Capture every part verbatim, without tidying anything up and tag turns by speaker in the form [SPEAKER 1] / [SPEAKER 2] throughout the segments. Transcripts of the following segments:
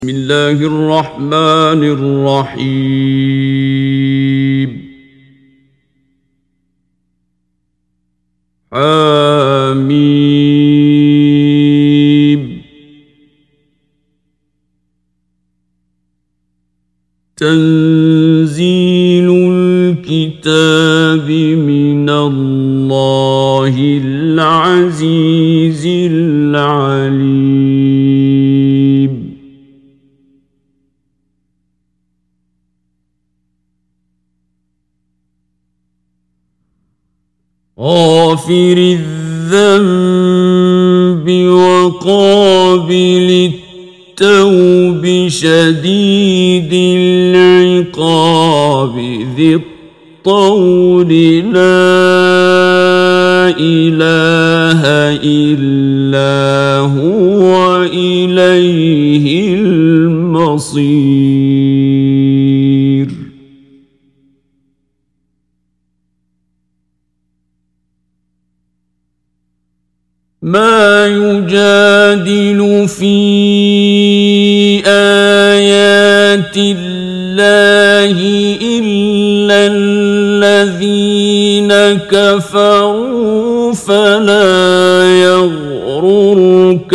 [SPEAKER 1] بسم الله الرحمن الرحيم حميم تنزيل الكتاب من الله العزيز العليم غافر الذنب وقابل التوب شديد العقاب ذي الطول لا إله إلا هو إليه المصير ما يجادل في آيات الله إلا الذين كفروا فلا يغررك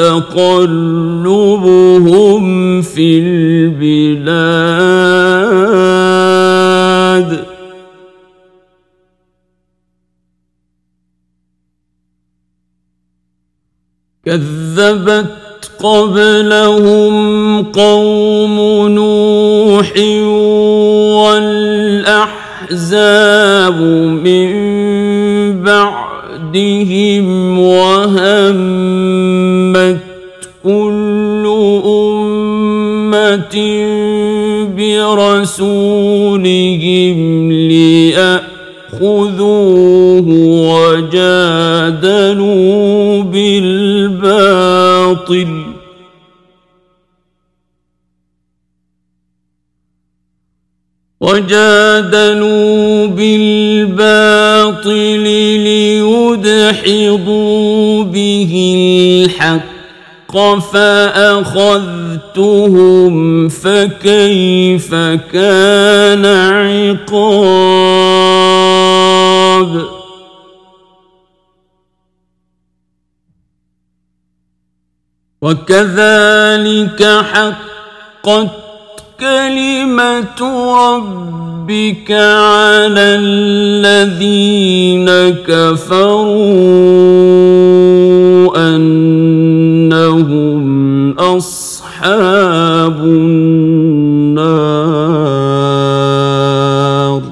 [SPEAKER 1] تقلبهم في البلاد كذبت قبلهم قوم نوح والأحزاب من بعدهم وهمت كل أمة برسولهم ليأخذوه وجادلوا بالباطل وجادلوا بالباطل ليدحضوا به الحق فأخذتهم فكيف كان عقاب وكذلك حقت كلمة ربك على الذين كفروا أنهم أصحاب النار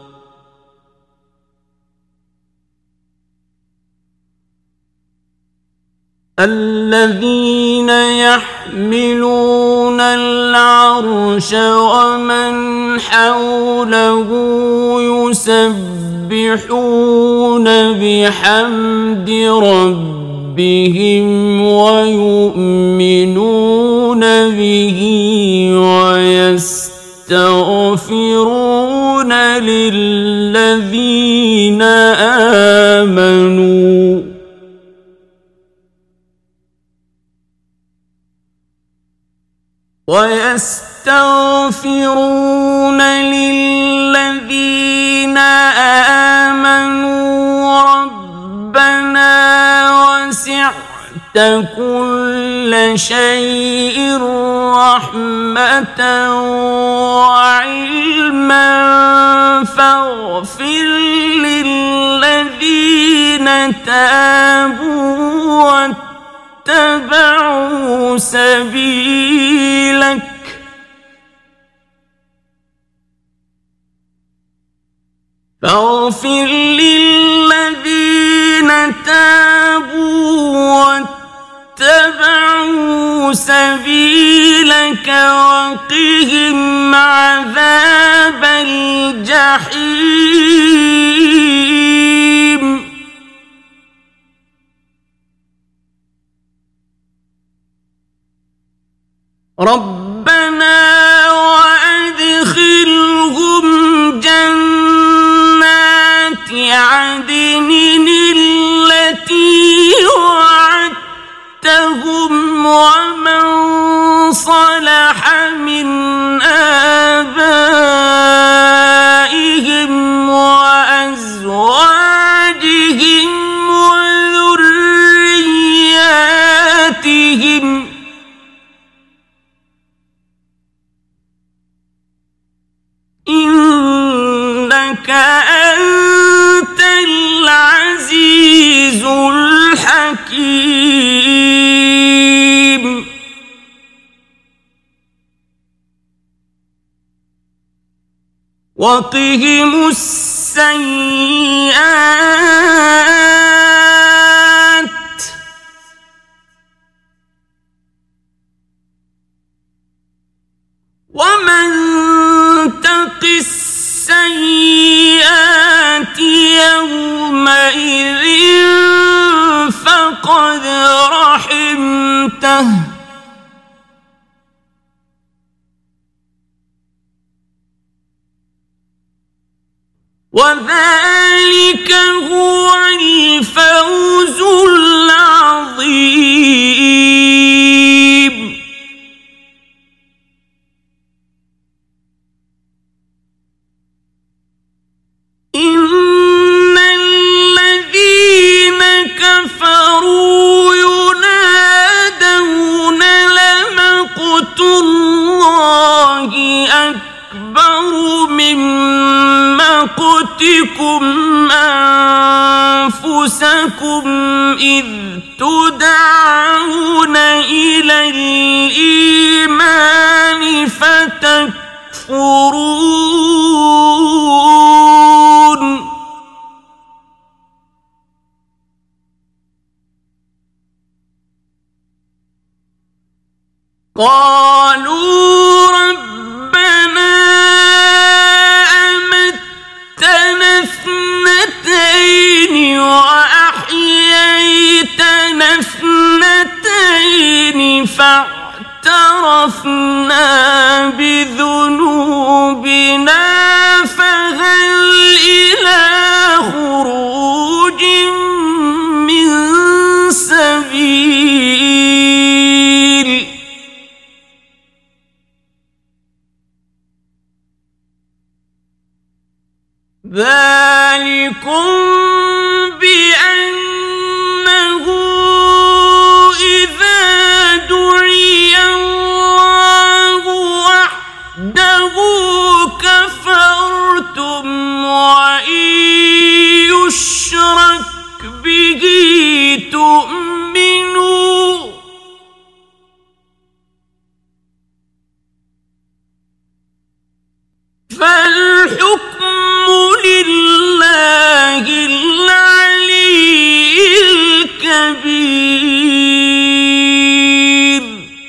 [SPEAKER 1] الذين يحملون العرش ومن حوله يسبحون بحمد ربهم ويؤمنون به ويستغفرون للذين آمنوا ويستغفرون للذين آمنوا ربنا وسعت كل شيء رحمة وعلما فاغفر للذين تابوا اتبعوا سبيلك فاغفر للذين تابوا واتبعوا سبيلك وقهم عذاب الجحيم ربنا وأدخلهم جنات عدن التي وعدتهم ومن صلى إنك أنت العزيز الحكيم. وقهم السيئات ومن تق السيئات يومئذ فقد رحمته وذلك هو الفوز العظيم. إن الذين كفروا ينادون لمقت الله أكبر من مقتكم أنفسكم إذ تدعون إلى الإيمان فتكفرون. قالوا ربنا أمتنا اثنتين وأحييتنا اثنتين فاعترفنا بذنوبنا فهل إلى خروج من سبيل. ذلكم بأنه إذا دعي الله وحده كفرتم وإن يشرك به تؤمنوا فالحكم لله العلي الكبير.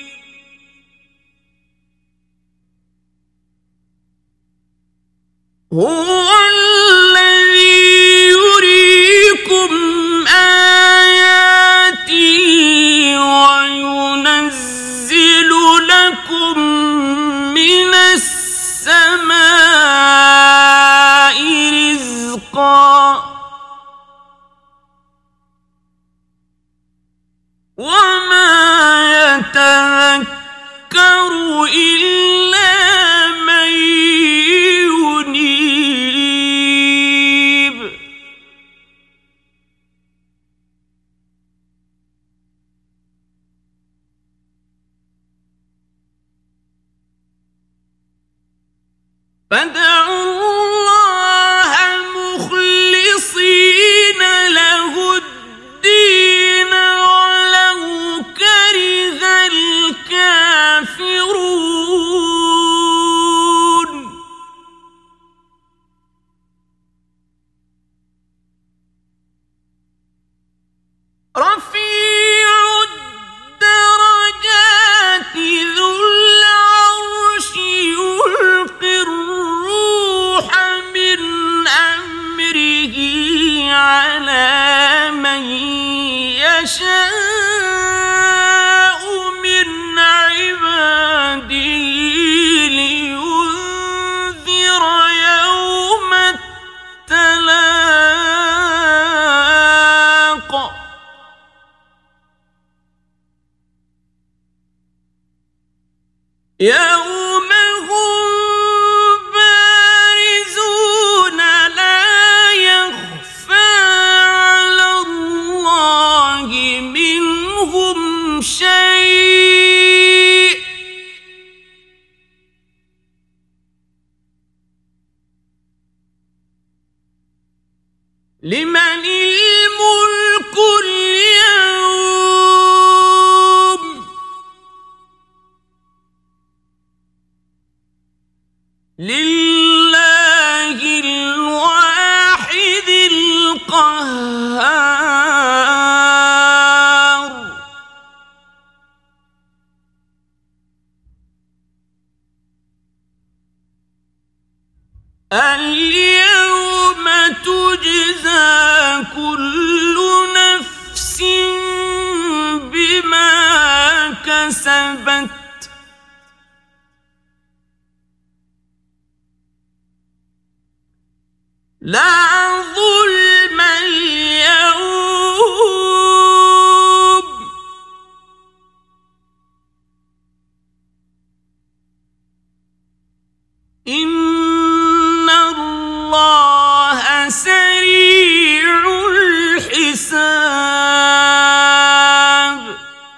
[SPEAKER 1] هو الذي يريكم آياته وينزل لكم من السماء رزقا وما يتذكر إلا من ينيب. فادعوا الله مخلصين له الدين ولو كره الكافرون. رفيع الدرجات ذو العرش يلقي الروح من أمره على من يشاء من عباده لينذر يوم التلاق. يوم هم بارزون لا يخفى على الله منهم شيء لمن الملك اليوم لله الواحد القهار اليوم تجزى كل نفس بما كسبت لا ظلم اليوم إن الله سريع الحساب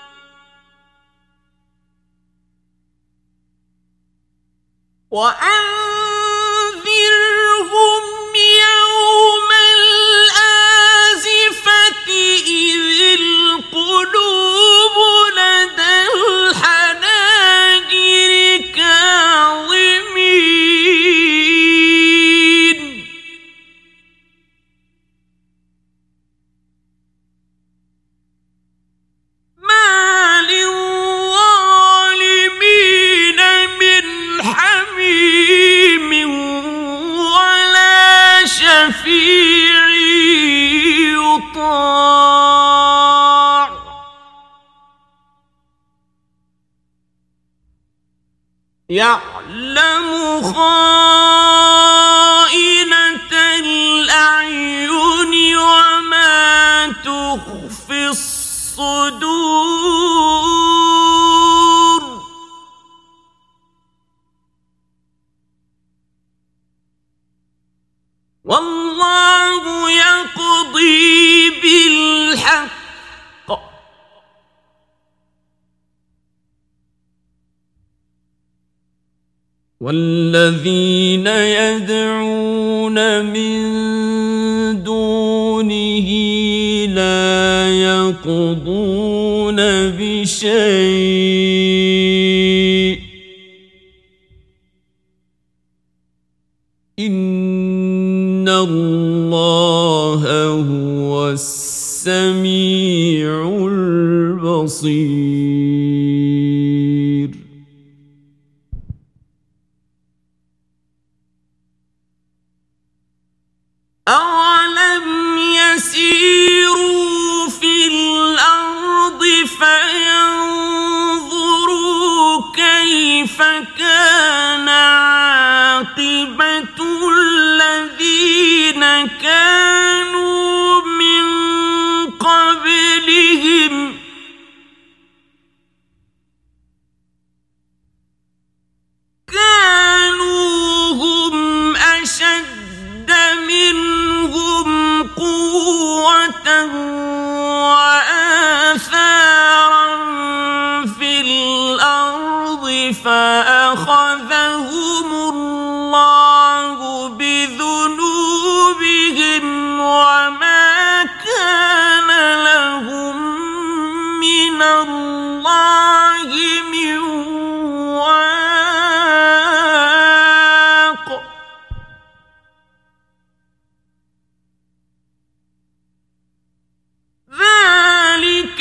[SPEAKER 1] وأنذرهم يوم الآزفة إذ القلوب لدى الحناجر كاظمين ما للظالمين من حميم ولا شفيع يطاع يعلم خائنة الأعين وما تخفي الصدور والله يقضي بالحق والذين يدعون من دونه لا يقضون بشيء إن الله هو السميع البصير أولم يسيروا في الأرض فينظروا كيف كان عاقبة الذين كانوا من قبلهم كانوا هم أشد منهم قوة وآثارا في الأرض فأخذهم الله بذنوبهم وما كان لهم من الله من واق ذلك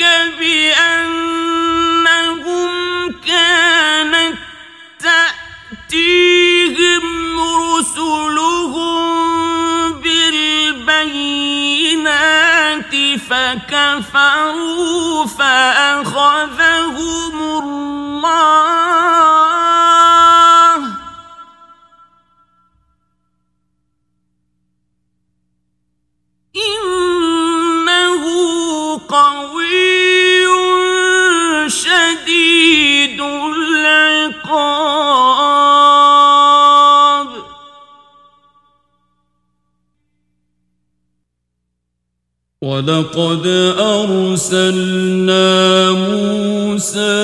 [SPEAKER 1] بأنهم كانت تأتيهم رسلهم بالبينات فكفروا فأخذهم الله إنه قوي شديد العقاب ولقد أرسلنا موسى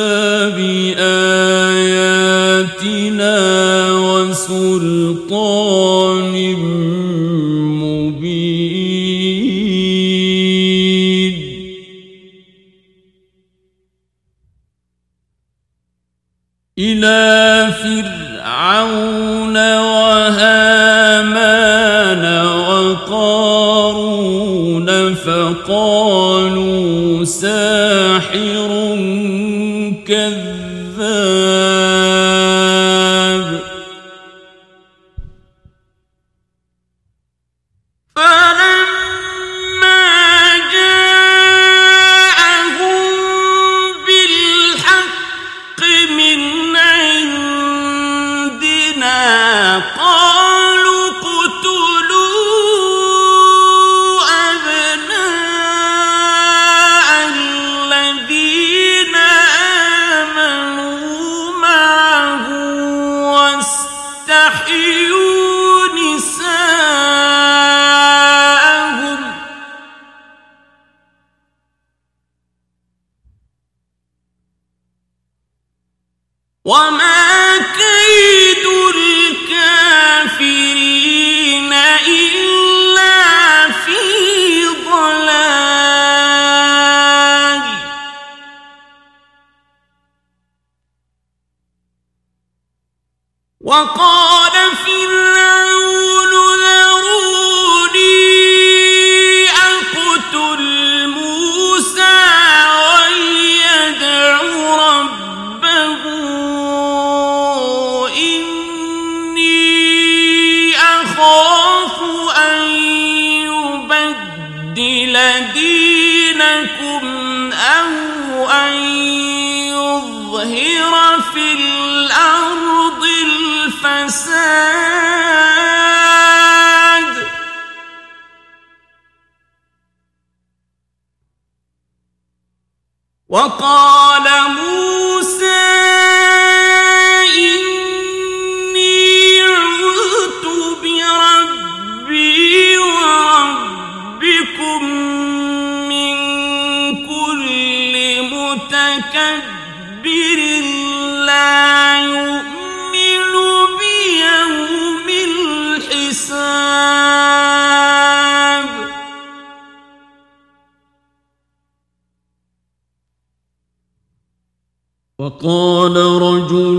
[SPEAKER 1] بآياتنا وسلطان مبين إلى فرعون وهامان وقارون فقالوا ساحر كذاب فلما جاءهم بالحق من عندنا قالوا اقتلوا أبناء الذين آمنوا معه واستحيوا نساءهم وما كيد الكافرين إلا في ضلال وقال فرعون ذروني أقتل موسى وليدع ربه إني أخاف أن يبدل دينكم أو أن يظهر في الأرض الفساد وقال موسى إني عذت بربي وربكم من كل متكبر لا يؤمن بيوم الحساب وقال رجل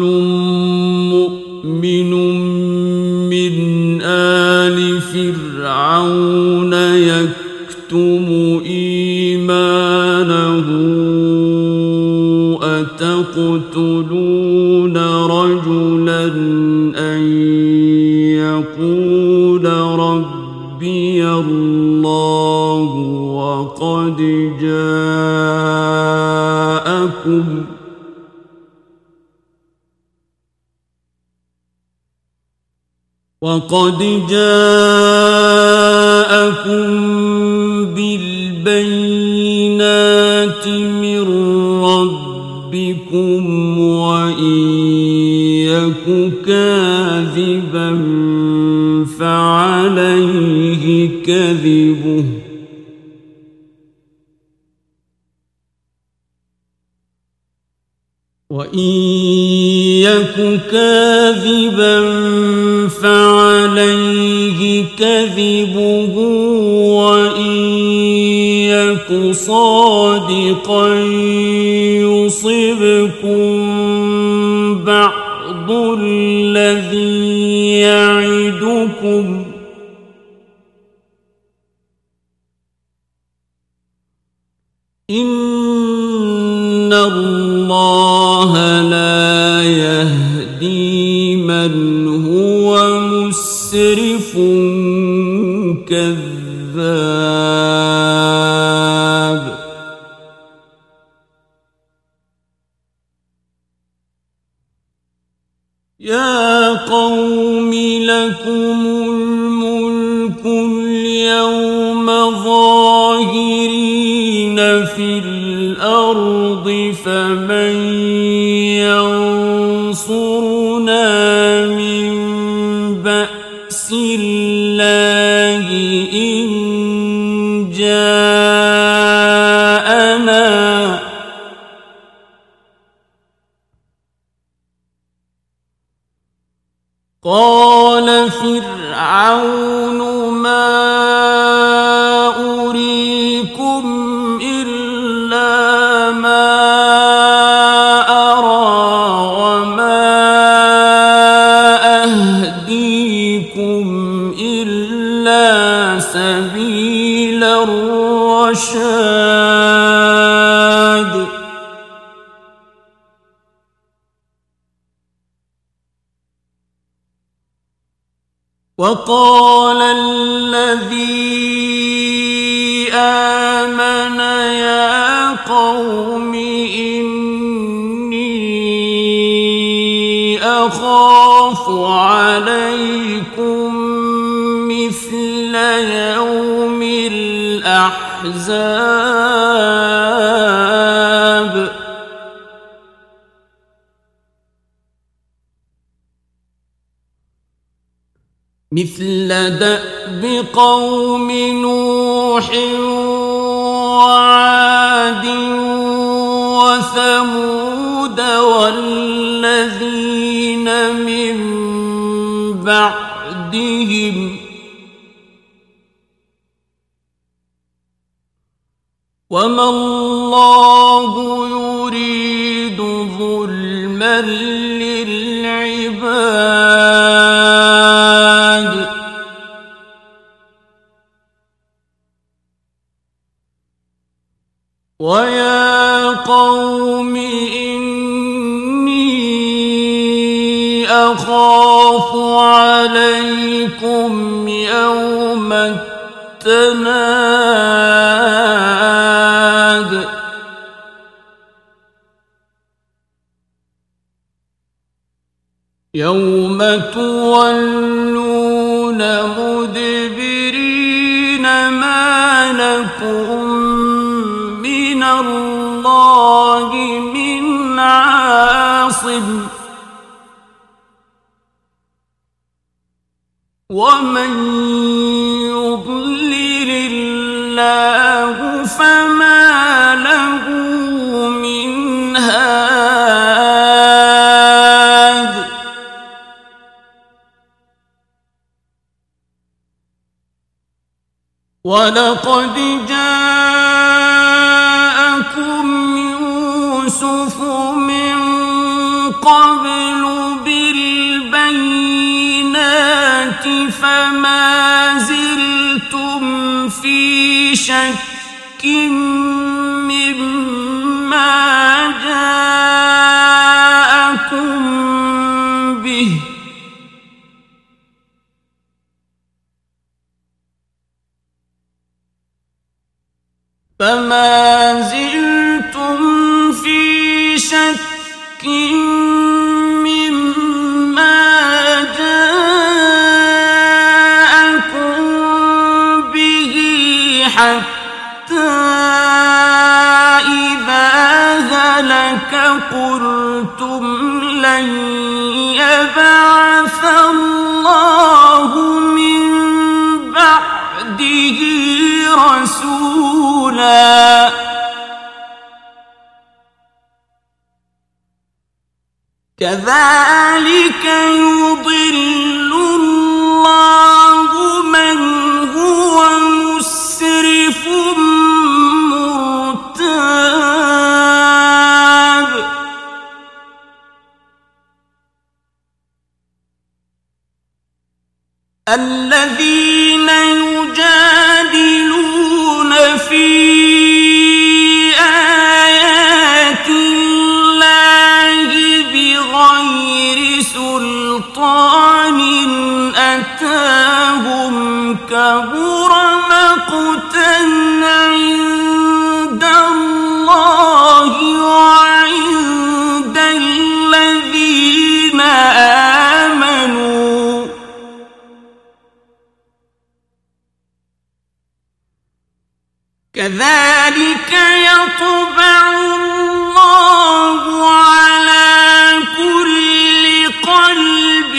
[SPEAKER 1] مؤمن من آل فرعون يكتم إيمانه أتقتلون رجلا أن يقول ربي الله وقد جاءكم وقد جاءكم بالبينات من ربكم وإن يك كاذبا فعليه كذبه وإن يك كاذبا فعليه كذبه وإن يك صادقا يصبكم بعض الذي يعدكم إن الله لا يهدي من هو مسرف كذاب يا قوم لكم الملك اليوم ظاهرين في الأرض فمن ينصرنا من بأس الله إن جاءنا قال فرعون ما أريكم إلا ما أرى وما سبيل الرشاد وقال الذي آمن يا قوم إني أخاف عليكم مثل يوم الأحزاب مثل دأب قوم نوح وعاد وثمود والذين من بعدهم وما الله يريد ظلما للعباد ويا قوم إني أخاف عليكم يوم التناد يوم تولون مدبرين ما لكم من الله من عاصم ومن يضلل الله فما له من هاد ولقد جاءكم يوسف من قبل بالبينات فما زلتم في شك مما جاءكم به فما زلتم في شك مما جاءكم به حتى إذا هلك قلتم لن يبعث الله من بعده رسولا كذلك يضل الله من هو مسرف مرتاب الذين يجادلون في آيات الله بغير سلطان أتاهم كبر مقتا عند الله وعند الذين آمنوا كذلك يطبع الله على كل قلب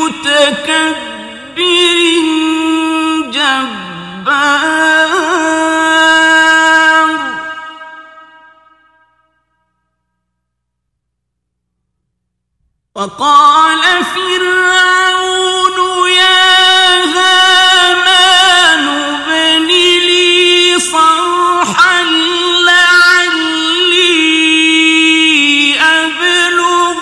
[SPEAKER 1] متكبر جبار وقال فرعون يا هامان ابن لي صرحا لعلي أبلغ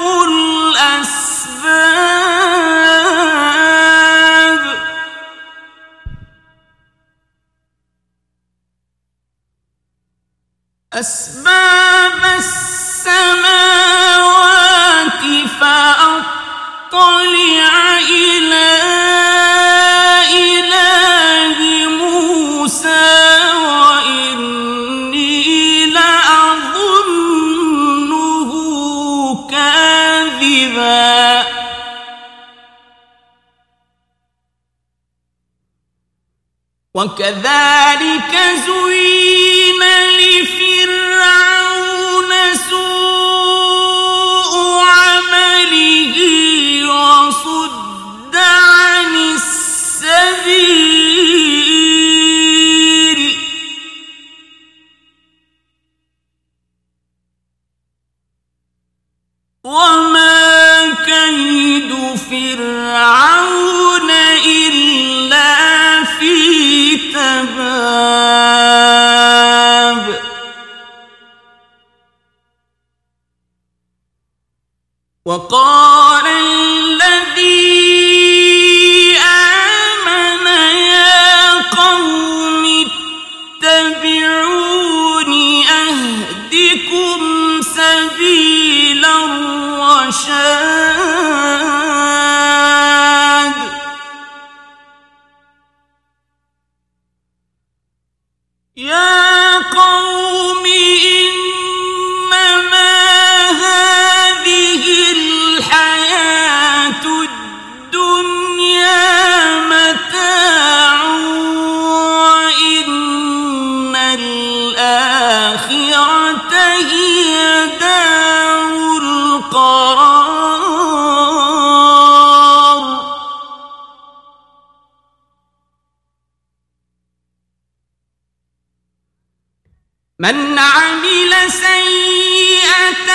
[SPEAKER 1] الأسباب أسباب السماوات فأطلع إلى إله موسى وإني لأظنه كاذبا وكذلك زين لفرعون سوء عمله وصد عن السبيل وما كيد فرعون إلا في تباب وقال الذي آمن يا قوم اتبعون أهدكم سبيل الرشاد يا قوم إنما هذه الحياة الدنيا متاع وإن الآخرة هي دار القرار من عمل سيئة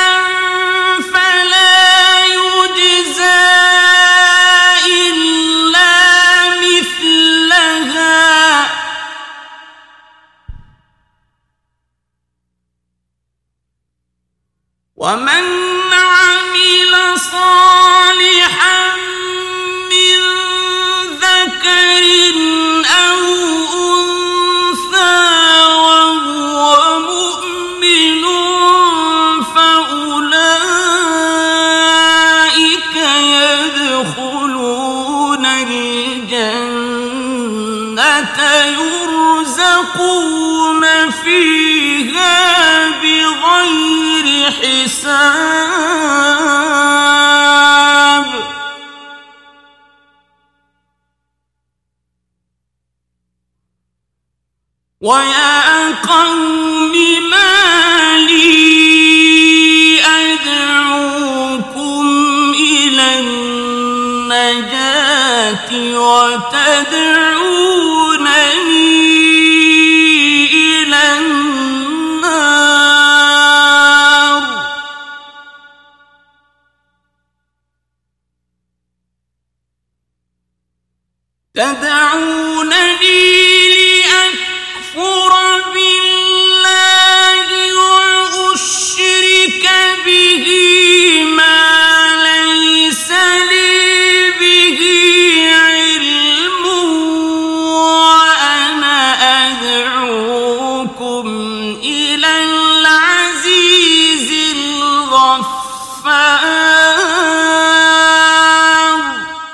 [SPEAKER 1] فلا يجزى إلا مثلها ومن عمل صالحا من ذكر أو أنثى وهو مؤمن فأولئك يدخلون الجنة يرزقون فيها بغير حساب ويا قوم ما لي أدعوكم إلى النجاة وتدعونني إلى النار تدعونني لأكفر بالله وأشرك به ما ليس لي به علم وأنا أدعوكم إلى العزيز الغفار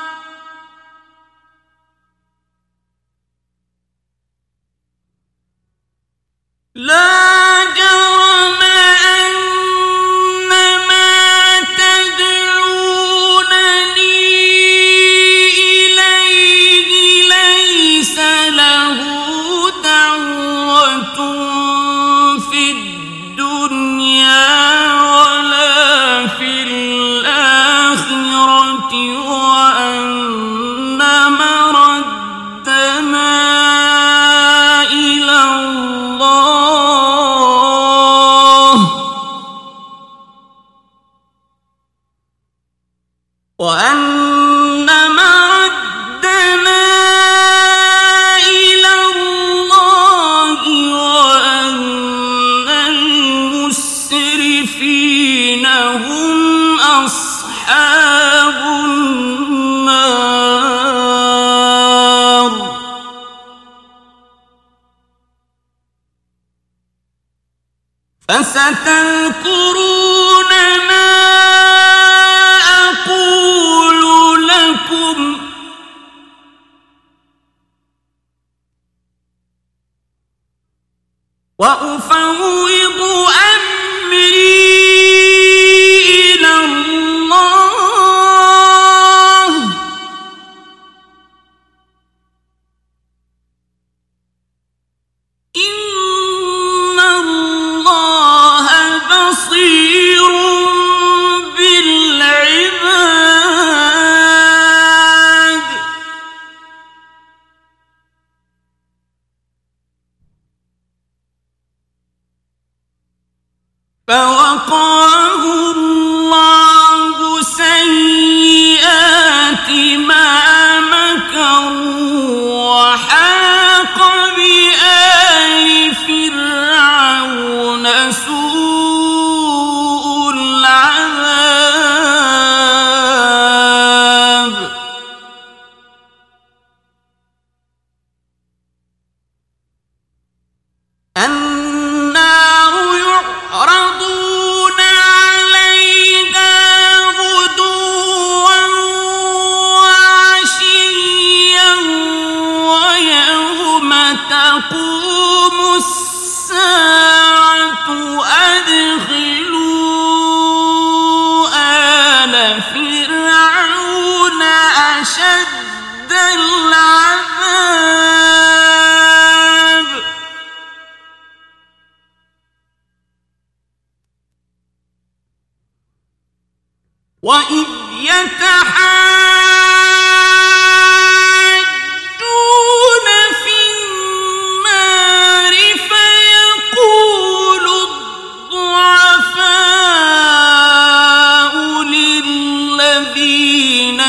[SPEAKER 1] لا جرم أن ما تدعونني إليه ليس له دعوة في الدنيا ولا في الآخرة وأن مردنا إلى الله وأن مردنا إلى الله وأن المسرفين هم أصحاب النار فستذكرون ما أقول لكم وأفوض أمري إلى الله إن الله بصير بالعباد فوقاه الله سيئات ما مكروا وحاق بآل فرعون سوء العذاب النار يعرضون عليها غدوا وعشيا ويوم تقوم الساعة أدخلوا آل فرعون أشد العذاب وإذ يتحاجون في النار فيقول الضعفاء للذين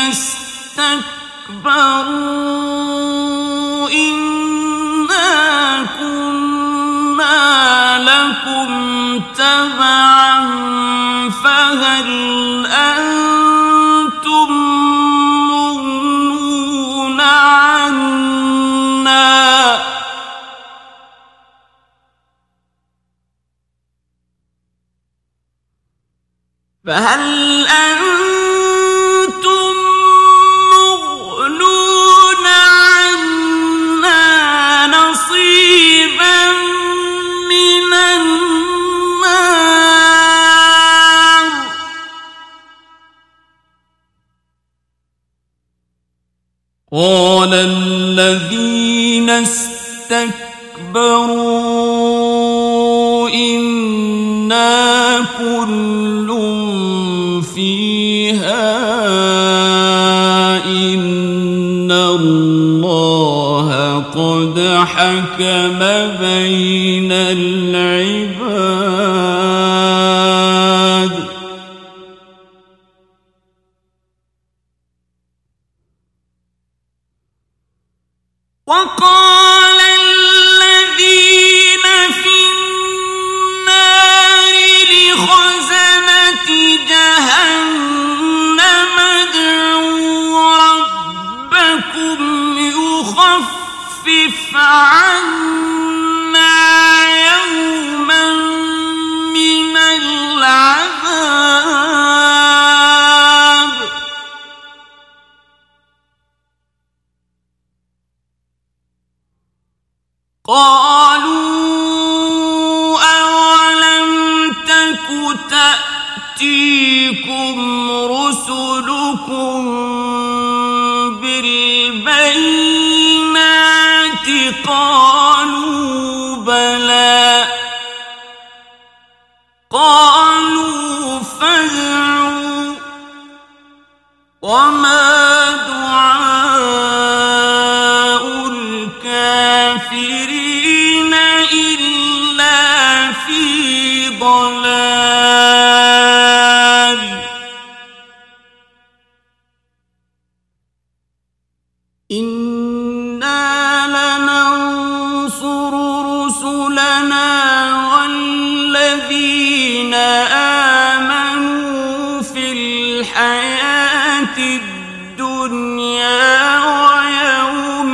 [SPEAKER 1] استكبروا إنا كنا لكم تبعا فهل أنتم مغنون عنا فهل أنتم مغنون عنا نصيبا من النار قال الذين استكبروا إنا كل فيها إن الله قد حكم بين العباد وقال الذين في النار لخزنة جهنم ادعوا ربكم يخفف عنا يوما من العذاب قالوا أولم تك تأتيكم رسلكم بالبينات قالوا بلى قالوا فادعوا وما دعاء الكافرين إلا في ضلال إنا لننصر رسلنا والذين آمنوا في الحياة الدنيا ويوم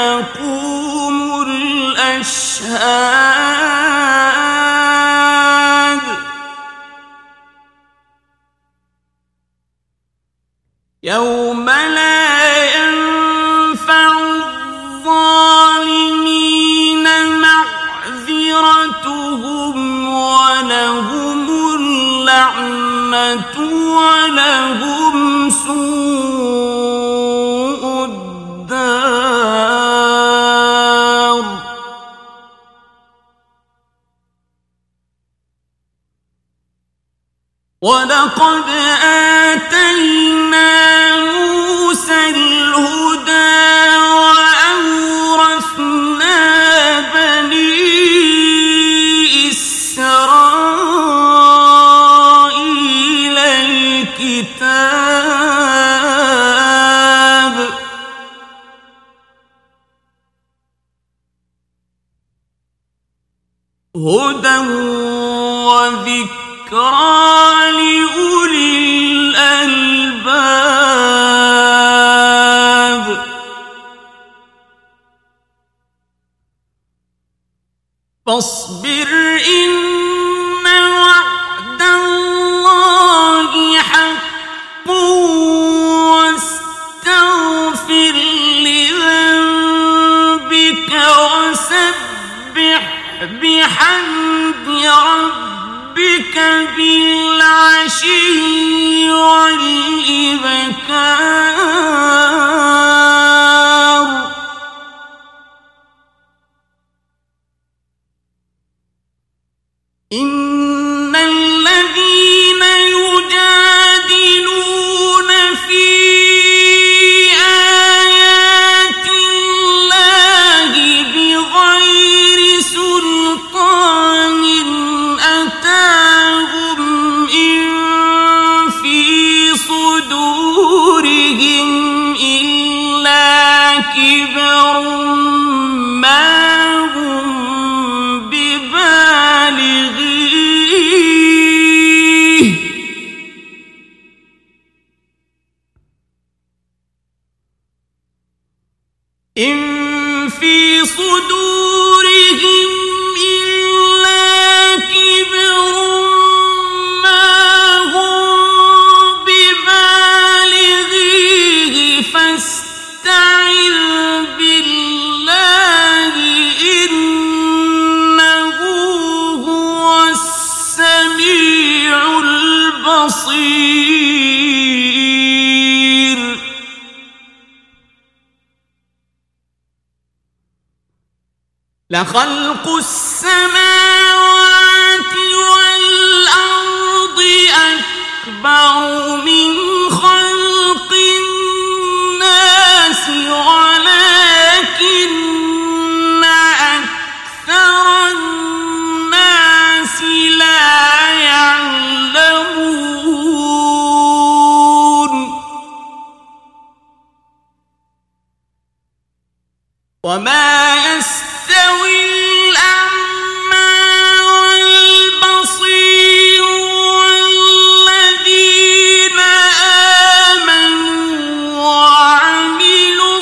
[SPEAKER 1] يقوم الأشهاد لا ينفع الظالمين معذرتهم ولهم اللعنة ولهم سوء الدار. ولقد آتينا موسى الهدى وأورثنا بني إسرائيل الكتاب هدى وذكرى لأولي الألباب. فاصبر إن وعد الله حق واستغفر لذنبك وسبح بحمد ربك بالعشي والإبكار. إن الذين يجادلون في آيات الله بغير سلطان أتاهم إن في صدورهم إلا كبر ما هم ببالغيه إن في صدورهم إلا كبر ما هم ببالغيه فاستعذ بالله إنه هو السميع البصير. لخلق السماوات والأرض أكبر من خلق الناس ولكن أكثر الناس لا يعلمون. وما يستوي الأعمى والبصير والذين آمنوا وعملوا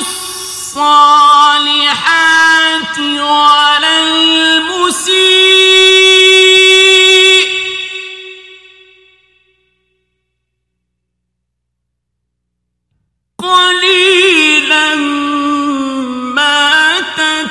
[SPEAKER 1] الصالحات ولا المسيء قليلا ما تتقون.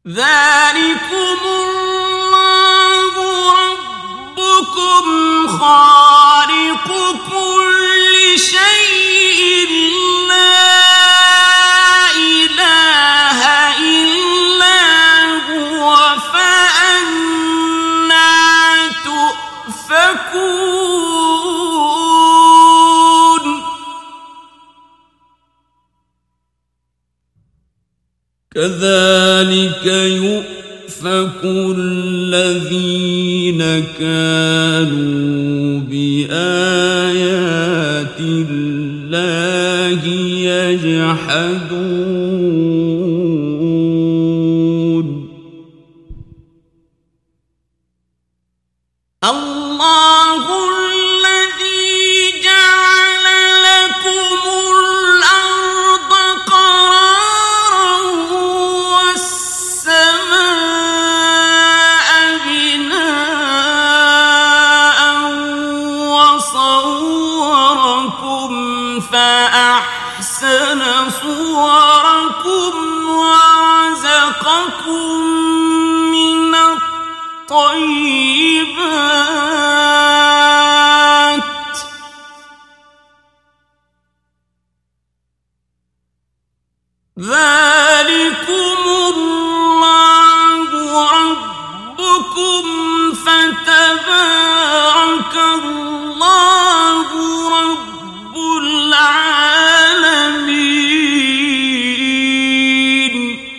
[SPEAKER 1] ذلكم الله ربكم خالق كل شيء لا إله إلا هو فأنى تؤفكون كذلك يؤفك الذين كانوا بآيات الله يجحدون الله الذي جعل لكم الأرض قرارا والسماء بناء وصوركم فأحسن صوركم ورزقكم من الطيبات ذلكم الله ربكم فتبارك الله رب العالمين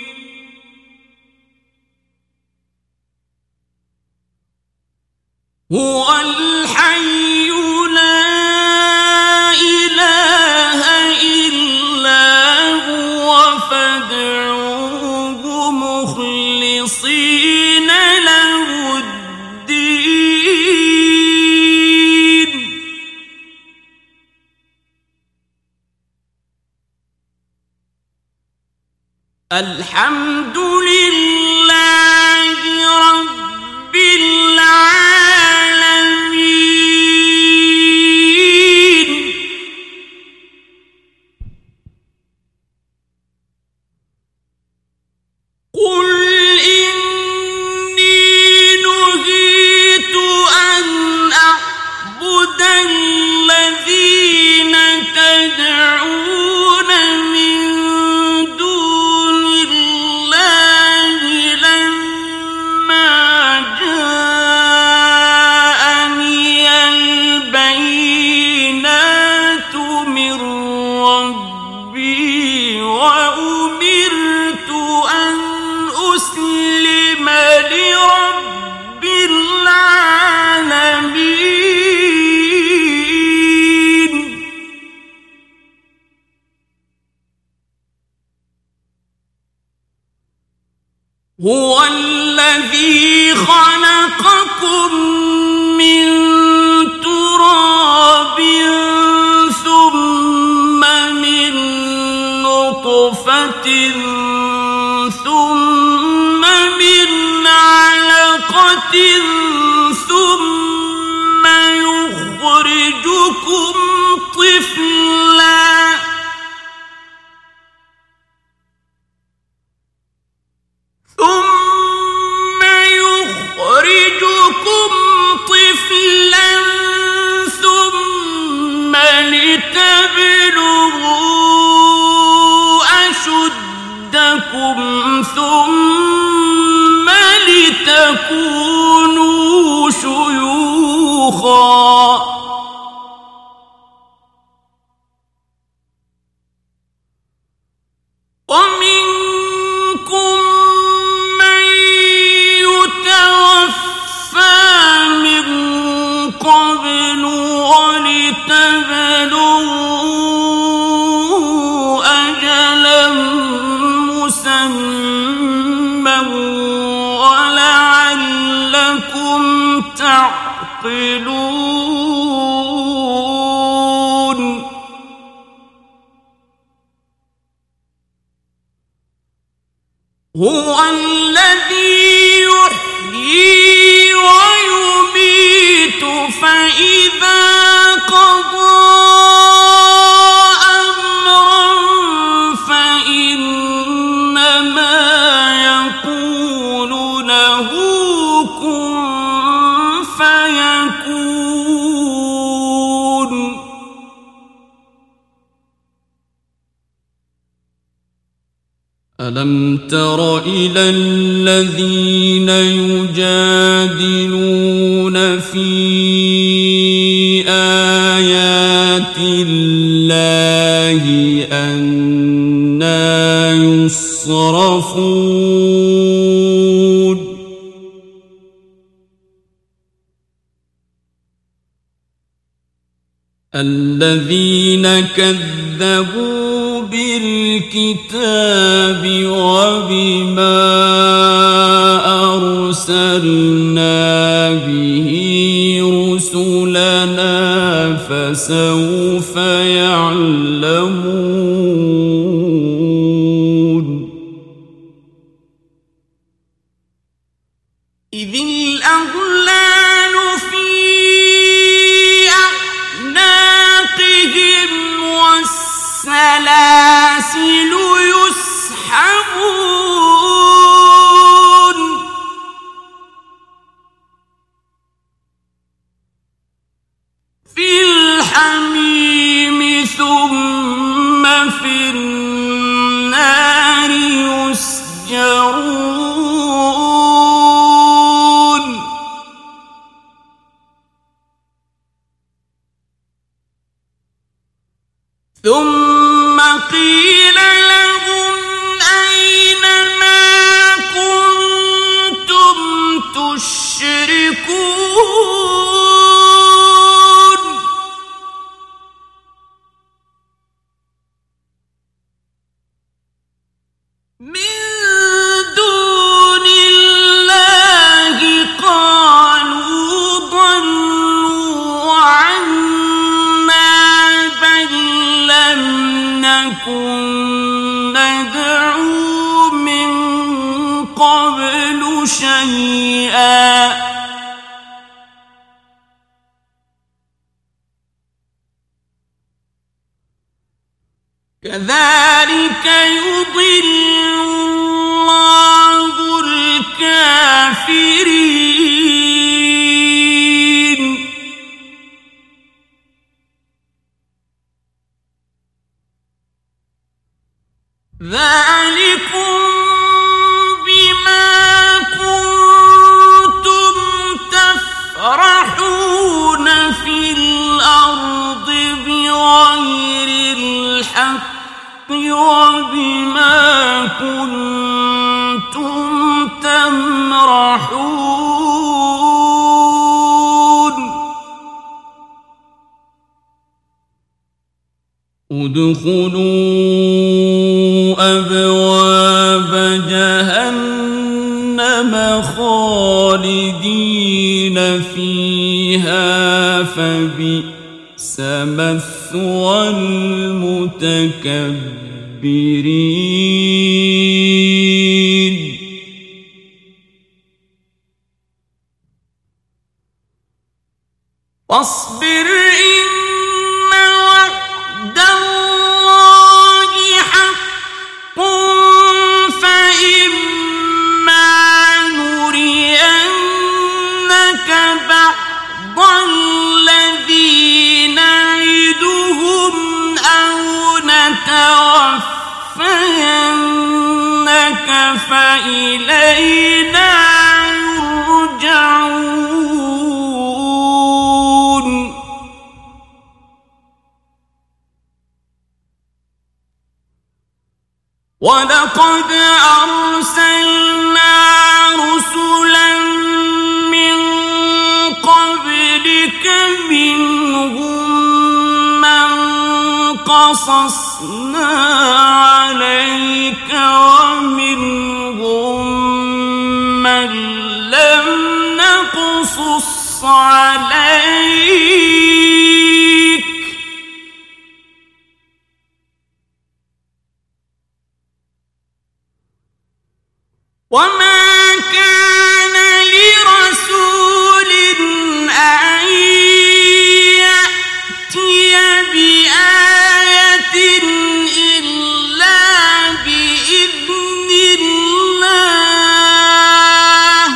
[SPEAKER 1] هو الحي لا إله إلا هو فادعوه مخلصين له الدين الحمد لله رب العالمين قل إني نهيت أن أعبد الذين تدعون من دون الله لما جاءني البينات من ربي وأمرت أن أسلم لرب العالمين هو الذي خلقكم من تراب ثم من نطفة ثم من علقة ثم يخرجكم طفلا ثم يخرجكم طفلا ثم لتبلغوا أشدكم ثم لتكونوا شيوخا ومنكم من يتوفى من قبل ولتبلغوا أجلا مسمى ولعلكم تعقلون هو الذي يحيي ويميت فإذا قضى أمرا فإنما يقول ألم تر إلى الذين يجادلون في آيات الله أنى يصرفون الذين كذبوا بالكتاب وبما أرسلنا به رسلنا فسوف يعلمون إذ الأغلال في أعناقهم والسلاسل يسحبون في الحميم ثم في النار يسجرون ثم قيل لهم أين ما كنتم تشركون من دون الله قالوا ضلوا عنا بل لم نكن ندعو من قبل شيئا كذلك يضل الله الكافرين ذلكم بما كنتم تفرحون في الأرض بغير الحق وبما كنتم تمرحون ادخلوا أبواب جهنم خالدين فيها فبئس مثوى المتكبرين واصبر إن وعد الله حق فإما نرينك بعض الذي نعدهم أو نتوفينك فإلينا يرجعون ولقد أرسلنا رسلا من قبلك منهم من قصصنا عليك ومنهم من لم نقصص عليك وما كان لرسول أن يأتي بآية إلا بإذن الله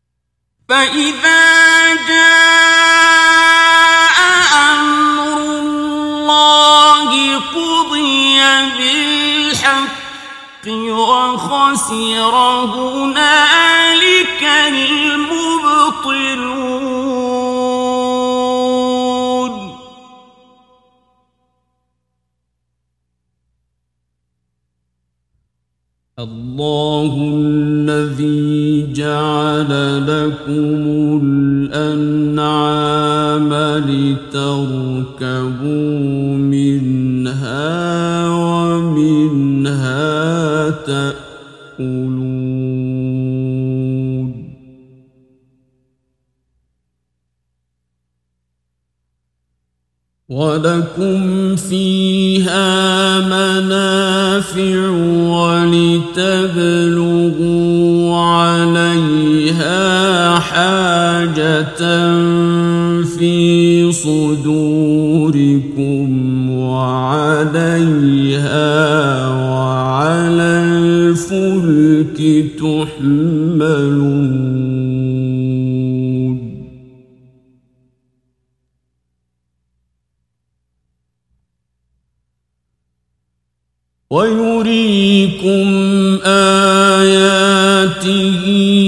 [SPEAKER 1] فإذا جاء أمر وخسر هنالك المبطلون. الله الذي جعل لكم الأنعام لتركبوا منها ومنها تأكلون. ولكم فيها منافع ولتبلغوا عليها حاجة في صدوركم وعليها وعلى الفلك تحملون. ويريكم آياته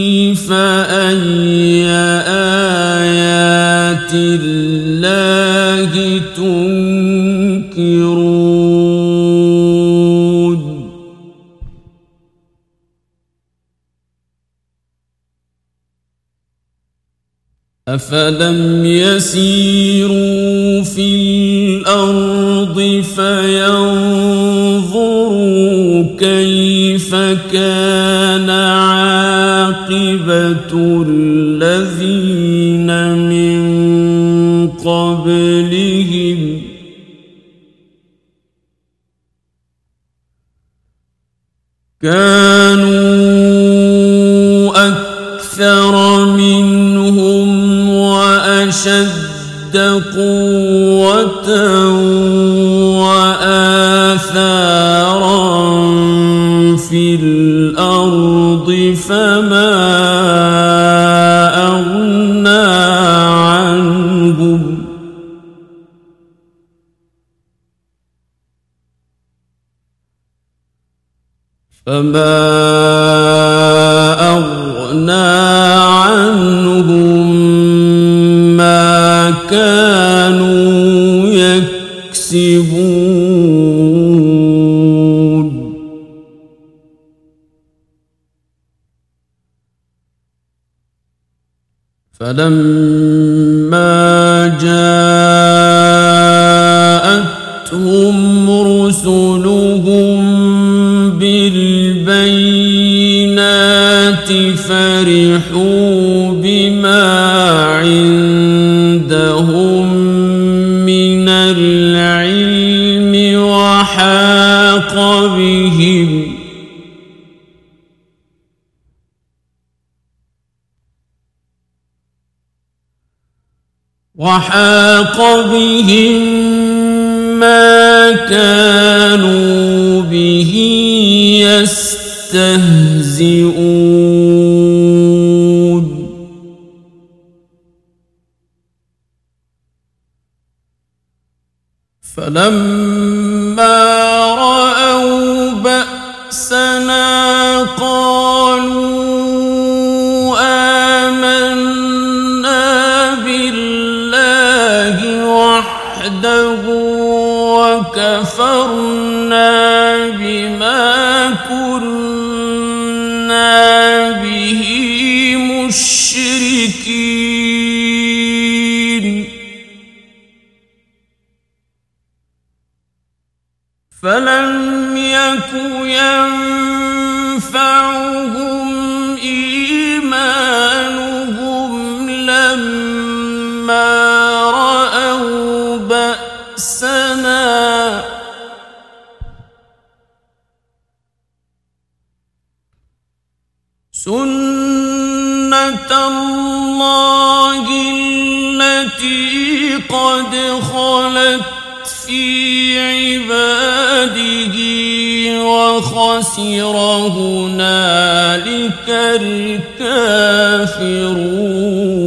[SPEAKER 1] فأي آيات الله تنكرون. أفلم يسيروا في الأرض فينظروا كيف كان عاقبة الذين من قبلهم كانوا أكثر منهم وأشد قوة وآثارا في الأرض فما أغنى عنهم فما أغنى عنهم ما كانوا يكسبون. فلما جاءتهم رسلهم بالبينات فرحوا بما عندهم من العلم وحاق بهم وحاق بهم ما كانوا به يستهزئون. فلما رأوا بأسنا قالوا آمنا بالله وحده وكفرنا بما كنا به مشركين. فلم يك ينفعهم إيمانهم لما رأوا بأسنا سنة الله التي قد خلت في عباده وخسر هنالك الكافرون.